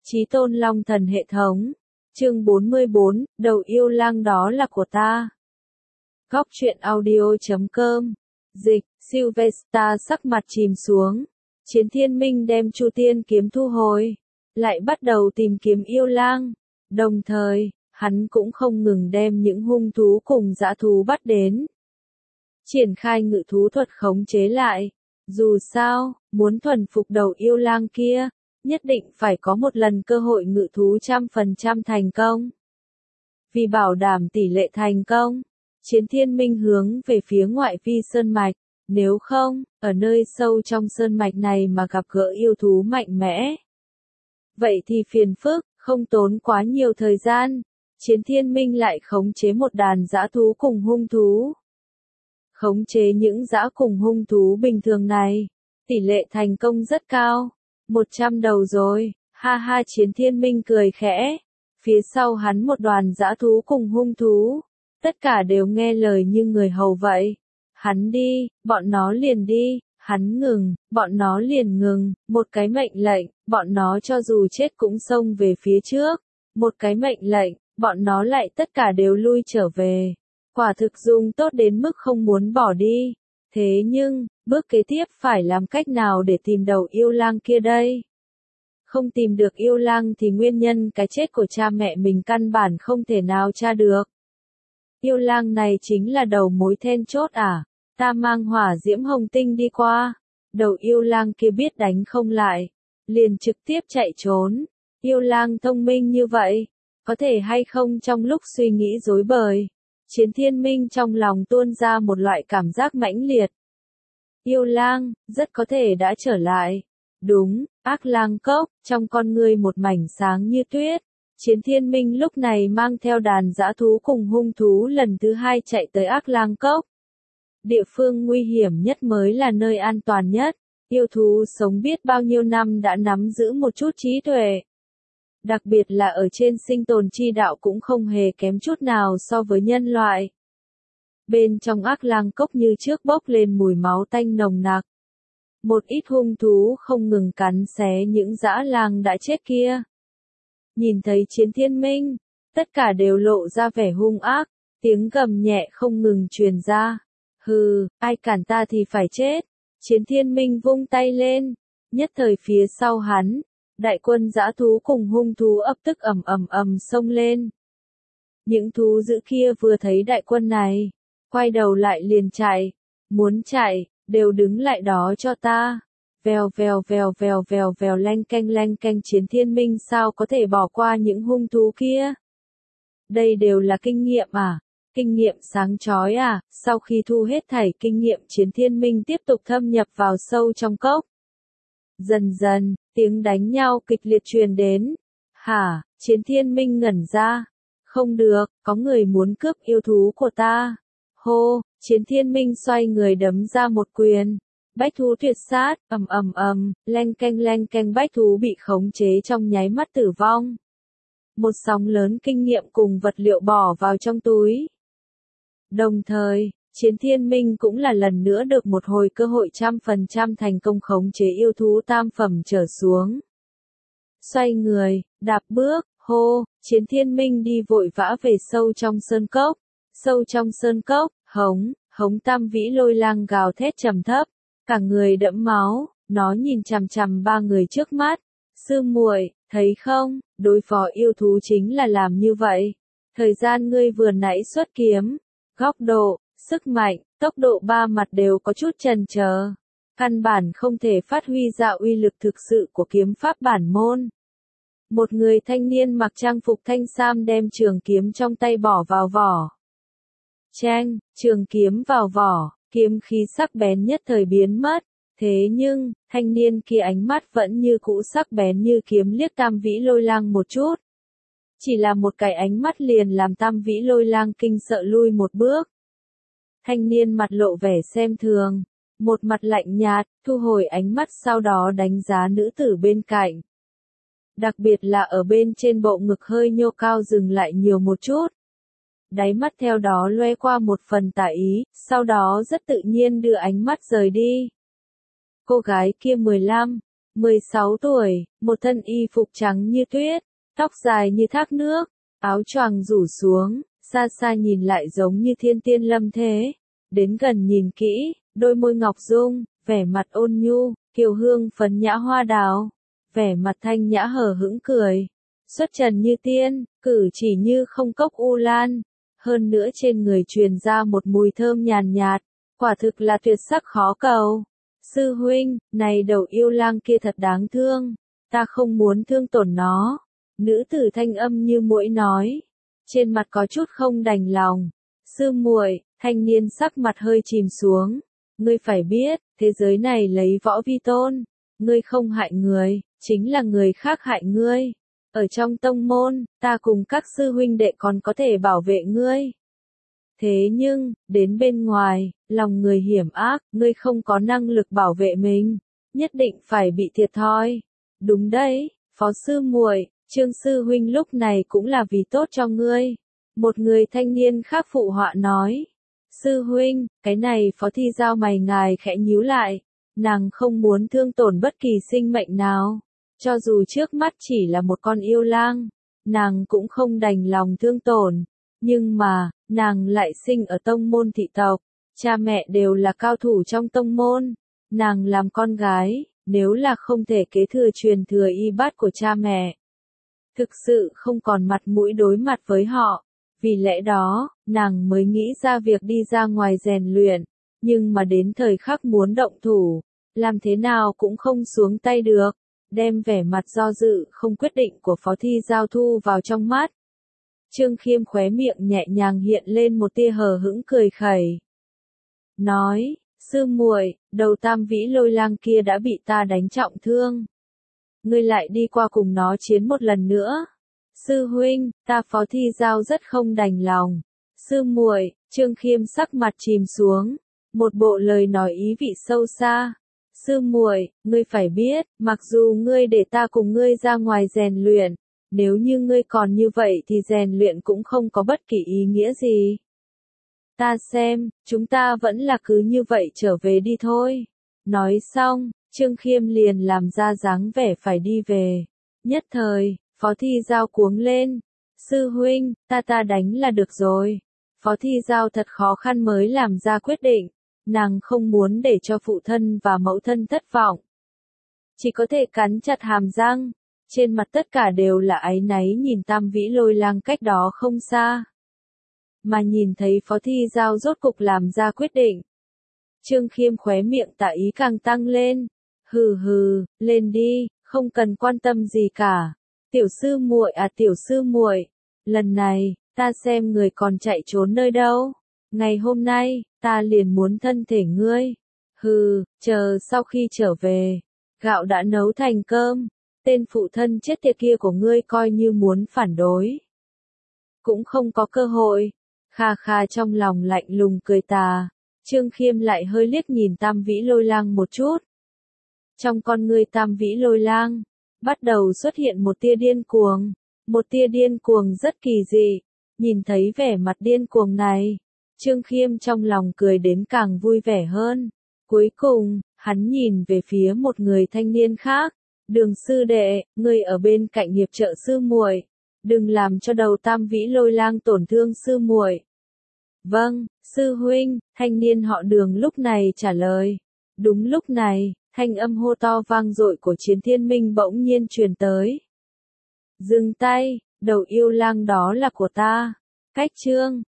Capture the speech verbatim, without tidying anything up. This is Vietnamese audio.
Chí tôn long thần hệ thống. Chương bốn mươi bốn, đầu yêu lang đó là của ta. Góc truyện audio chấm com. Dịch, Sylvester sắc mặt chìm xuống. Chiến Thiên Minh đem Chu Tiên kiếm thu hồi, lại bắt đầu tìm kiếm yêu lang. Đồng thời, hắn cũng không ngừng đem những hung thú cùng dã thú bắt đến. Triển khai ngự thú thuật khống chế lại. Dù sao, muốn thuần phục đầu yêu lang kia, nhất định phải có một lần cơ hội ngự thú trăm phần trăm thành công. Vì bảo đảm tỷ lệ thành công, Chiến Thiên Minh hướng về phía ngoại vi sơn mạch, nếu không, ở nơi sâu trong sơn mạch này mà gặp gỡ yêu thú mạnh mẽ. Vậy thì phiền phức, không tốn quá nhiều thời gian, Chiến Thiên Minh lại khống chế một đàn dã thú cùng hung thú. Khống chế những dã cùng hung thú bình thường này, tỷ lệ thành công rất cao. Một trăm đầu rồi, ha ha Chiến Thiên Minh cười khẽ. Phía sau hắn một đoàn dã thú cùng hung thú, tất cả đều nghe lời như người hầu vậy. Hắn đi, bọn nó liền đi, hắn ngừng, bọn nó liền ngừng, một cái mệnh lệnh, bọn nó cho dù chết cũng xông về phía trước. Một cái mệnh lệnh, bọn nó lại tất cả đều lui trở về. Quả thực dùng tốt đến mức không muốn bỏ đi. Thế nhưng, bước kế tiếp phải làm cách nào để tìm đầu yêu lang kia đây? Không tìm được yêu lang thì nguyên nhân cái chết của cha mẹ mình căn bản không thể nào tra được. Yêu lang này chính là đầu mối then chốt à? Ta mang hỏa diễm hồng tinh đi qua. Đầu yêu lang kia biết đánh không lại, liền trực tiếp chạy trốn. Yêu lang thông minh như vậy, có thể hay không trong lúc suy nghĩ rối bời, Chiến Thiên Minh trong lòng tuôn ra một loại cảm giác mãnh liệt. Yêu lang, rất có thể đã trở lại. Đúng, ác lang cốc, trong con ngươi một mảnh sáng như tuyết. Chiến Thiên Minh lúc này mang theo đàn dã thú cùng hung thú lần thứ hai chạy tới ác lang cốc. Địa phương nguy hiểm nhất mới là nơi an toàn nhất. Yêu thú sống biết bao nhiêu năm đã nắm giữ một chút trí tuệ. Đặc biệt là ở trên sinh tồn chi đạo cũng không hề kém chút nào so với nhân loại. Bên trong ác lang cốc như trước bốc lên mùi máu tanh nồng nặc. Một ít hung thú không ngừng cắn xé những dã lang đã chết kia. Nhìn thấy Chiến Thiên Minh, tất cả đều lộ ra vẻ hung ác, tiếng gầm nhẹ không ngừng truyền ra. Hừ, ai cản ta thì phải chết. Chiến Thiên Minh vung tay lên, nhất thời phía sau hắn, đại quân dã thú cùng hung thú ấp tức ầm ầm ầm xông lên. Những thú dữ kia vừa thấy đại quân này, quay đầu lại liền chạy, muốn chạy, đều đứng lại đó cho ta. Vèo vèo vèo vèo vèo vèo leng keng leng keng Chiến Thiên Minh sao có thể bỏ qua những hung thú kia? Đây đều là kinh nghiệm à? Kinh nghiệm sáng chói à? Sau khi thu hết thảy kinh nghiệm Chiến Thiên Minh tiếp tục thâm nhập vào sâu trong cốc. Dần dần, tiếng đánh nhau kịch liệt truyền đến. Hả? Chiến Thiên Minh ngẩn ra. Không được, có người muốn cướp yêu thú của ta. Hô, Chiến Thiên Minh xoay người đấm ra một quyền. Bách thú tuyệt sát, ầm ầm ầm, leng keng leng keng bách thú bị khống chế trong nháy mắt tử vong. Một sóng lớn kinh nghiệm cùng vật liệu bỏ vào trong túi. Đồng thời, Chiến Thiên Minh cũng là lần nữa được một hồi cơ hội trăm phần trăm thành công khống chế yêu thú tam phẩm trở xuống. Xoay người, đạp bước, hô, Chiến Thiên Minh đi vội vã về sâu trong sơn cốc. Sâu trong sơn cốc, hống, hống tam vĩ lôi lang gào thét trầm thấp, cả người đẫm máu, nó nhìn chằm chằm ba người trước mắt. Sư muội, thấy không, đối phó yêu thú chính là làm như vậy. Thời gian ngươi vừa nãy xuất kiếm, góc độ, sức mạnh, tốc độ ba mặt đều có chút chần chờ. Căn bản không thể phát huy ra uy lực thực sự của kiếm pháp bản môn. Một người thanh niên mặc trang phục thanh sam đem trường kiếm trong tay bỏ vào vỏ. Chang, trường kiếm vào vỏ, kiếm khí sắc bén nhất thời biến mất. Thế nhưng, thanh niên kia ánh mắt vẫn như cũ sắc bén như kiếm liếc tam vĩ lôi lang một chút. Chỉ là một cái ánh mắt liền làm tam vĩ lôi lang kinh sợ lui một bước. Thanh niên mặt lộ vẻ xem thường, một mặt lạnh nhạt, thu hồi ánh mắt sau đó đánh giá nữ tử bên cạnh. Đặc biệt là ở bên trên bộ ngực hơi nhô cao dừng lại nhiều một chút. Đáy mắt theo đó loe qua một phần tà ý, sau đó rất tự nhiên đưa ánh mắt rời đi. Cô gái kia mười lăm, mười sáu tuổi, một thân y phục trắng như tuyết, tóc dài như thác nước, áo choàng rủ xuống, xa xa nhìn lại giống như thiên tiên lâm thế. Đến gần nhìn kỹ, đôi môi ngọc dung, vẻ mặt ôn nhu, kiều hương phấn nhã hoa đào, vẻ mặt thanh nhã hờ hững cười, xuất trần như tiên, cử chỉ như không cốc u lan, hơn nữa trên người truyền ra một mùi thơm nhàn nhạt, quả thực là tuyệt sắc khó cầu. Sư huynh, này đầu yêu lang kia thật đáng thương, ta không muốn thương tổn nó. Nữ tử thanh âm như muỗi nói, trên mặt có chút không đành lòng. Sư muội, thanh niên sắc mặt hơi chìm xuống, ngươi phải biết, thế giới này lấy võ vi tôn, ngươi không hại người, chính là người khác hại ngươi. Ở trong tông môn, ta cùng các sư huynh đệ còn có thể bảo vệ ngươi. Thế nhưng, đến bên ngoài, lòng người hiểm ác, ngươi không có năng lực bảo vệ mình, nhất định phải bị thiệt thòi. Đúng đấy, phó sư muội, Trương sư huynh lúc này cũng là vì tốt cho ngươi. Một người thanh niên khác phụ họa nói. Sư huynh, cái này phó thi giao mày ngài khẽ nhíu lại. Nàng không muốn thương tổn bất kỳ sinh mệnh nào. Cho dù trước mắt chỉ là một con yêu lang, nàng cũng không đành lòng thương tổn. Nhưng mà, nàng lại sinh ở tông môn thị tộc. Cha mẹ đều là cao thủ trong tông môn. Nàng làm con gái, nếu là không thể kế thừa truyền thừa y bát của cha mẹ, thực sự không còn mặt mũi đối mặt với họ. Vì lẽ đó, nàng mới nghĩ ra việc đi ra ngoài rèn luyện, nhưng mà đến thời khắc muốn động thủ, làm thế nào cũng không xuống tay được, đem vẻ mặt do dự không quyết định của phó thi giao thu vào trong mắt. Trương Khiêm khóe miệng nhẹ nhàng hiện lên một tia hờ hững cười khẩy. Nói, sư muội, đầu tam vĩ lôi lang kia đã bị ta đánh trọng thương. Ngươi lại đi qua cùng nó chiến một lần nữa. Sư huynh, ta phó thi giao rất không đành lòng. Sư muội, Trương Khiêm sắc mặt chìm xuống, một bộ lời nói ý vị sâu xa. Sư muội, ngươi phải biết, mặc dù ngươi để ta cùng ngươi ra ngoài rèn luyện, nếu như ngươi còn như vậy thì rèn luyện cũng không có bất kỳ ý nghĩa gì. Ta xem, chúng ta vẫn là cứ như vậy trở về đi thôi. Nói xong, Trương Khiêm liền làm ra dáng vẻ phải đi về. Nhất thời, phó thi giao cuống lên. Sư huynh, ta ta đánh là được rồi. Phó thi giao thật khó khăn mới làm ra quyết định. Nàng không muốn để cho phụ thân và mẫu thân thất vọng. Chỉ có thể cắn chặt hàm răng. Trên mặt tất cả đều là áy náy nhìn tam vĩ lôi lang cách đó không xa. Mà nhìn thấy phó thi giao rốt cục làm ra quyết định. Trương Khiêm khóe miệng tà ý càng tăng lên. Hừ hừ, lên đi, không cần quan tâm gì cả. Tiểu sư muội à tiểu sư muội, lần này, ta xem người còn chạy trốn nơi đâu. Ngày hôm nay, ta liền muốn thân thể ngươi. Hừ, chờ sau khi trở về, gạo đã nấu thành cơm, tên phụ thân chết tiệt kia của ngươi coi như muốn phản đối. Cũng không có cơ hội. Kha kha trong lòng lạnh lùng cười tà. Trương Khiêm lại hơi liếc nhìn tam vĩ lôi lang một chút. Trong con ngươi tam vĩ lôi lang, bắt đầu xuất hiện một tia điên cuồng. Một tia điên cuồng rất kỳ dị. Nhìn thấy vẻ mặt điên cuồng này, Trương Khiêm trong lòng cười đến càng vui vẻ hơn. Cuối cùng, hắn nhìn về phía một người thanh niên khác. Đường sư đệ, ngươi ở bên cạnh hiệp trợ sư muội, đừng làm cho đầu tam vĩ lôi lang tổn thương sư muội. Vâng, sư huynh, thanh niên họ Đường lúc này trả lời. Đúng lúc này, thanh âm hô to vang dội của Chiến Thiên Minh bỗng nhiên truyền tới. Dừng tay, đầu yêu lang đó là của ta. Cách chương